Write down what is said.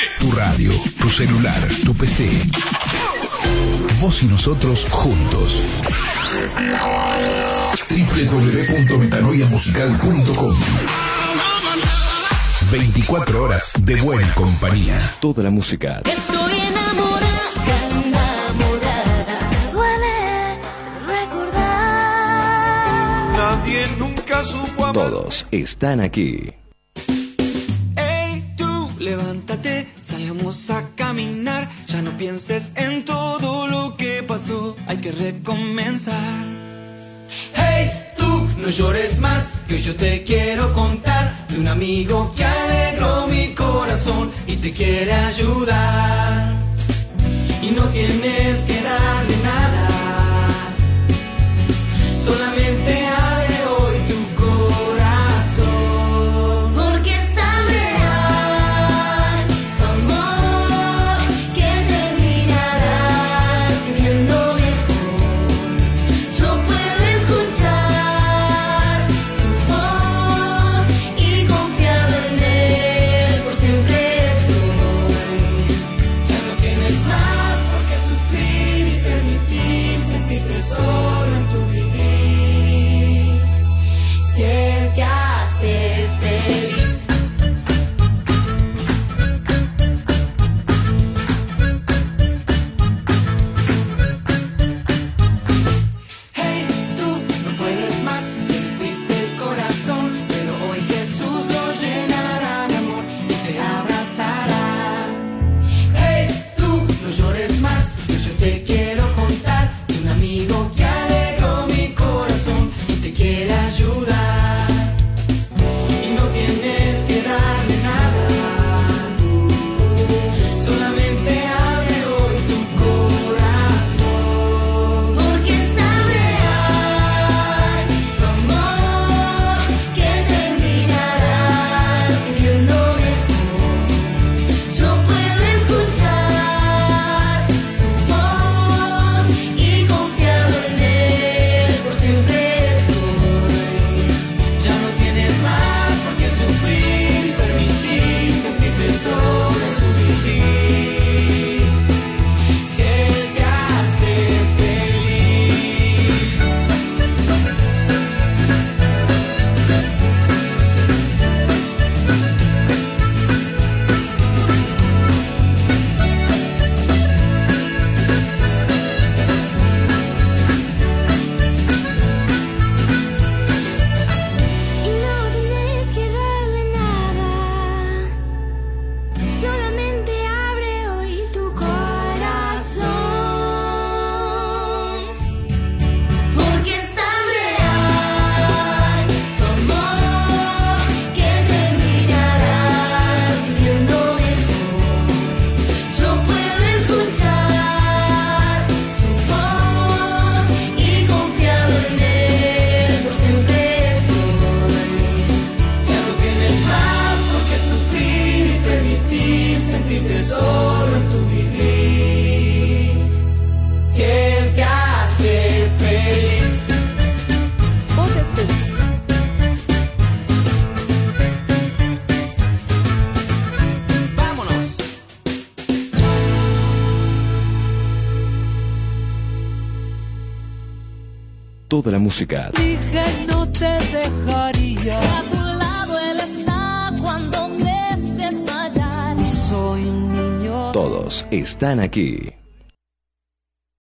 Tu radio, tu celular, tu PC. Vos y nosotros juntos. www.metanoiamusical.com. 24 horas de buena compañía. Toda la música. Estoy enamorada, duele recordar. Nadie nunca supo amar. Todos están aquí. Hey, tú, levántate, salgamos a caminar. Ya no pienses en todo lo que pasó, hay que recomenzar. Hey, tú, no llores más, que hoy yo te quiero contar de un amigo que alegró mi corazón y te quiere ayudar. Y no tienes que darle nada, solamente abre hoy tu corazón. Porque es tan real su amor que terminará viviendo mejor. Yo puedo escuchar su voz y confiado en él por siempre estoy. Ya no tienes más por qué sufrir y permitir sentirte solo en tu vivir. Si él te hace feliz. Hey, tú no puedes más, tienes triste el corazón, pero hoy Jesús lo llenará de amor y te abrazará. Hey, tú no llores más, que yo te quiero contar de un amigo que alegró mi corazón y te quiere ayudar. Y no tienes que darle nada, solamente abre hoy tu corazón. Porque es tan real su amor que terminará viviendo mejor. Yo puedo escuchar su voz y confiado en él por siempre estoy. Ya no tienes más por qué sufrir y permitir sentirte solo en tu vivir. Si él te hace feliz. Y no tienes que darle nada, solamente abre hoy tu corazón. Porque es tan real su amor que terminará viviendo mejor. Yo puedo escuchar su voz y confiado en él por siempre estoy. Ya no tienes más por qué sufrir y permitir sentirte solo en tu vivir. Si él te hace feliz. Vámonos. Toda la música. Dije no te dejaría. A tu lado él está cuando crees desmayar. Soy un niño. Todos están aquí.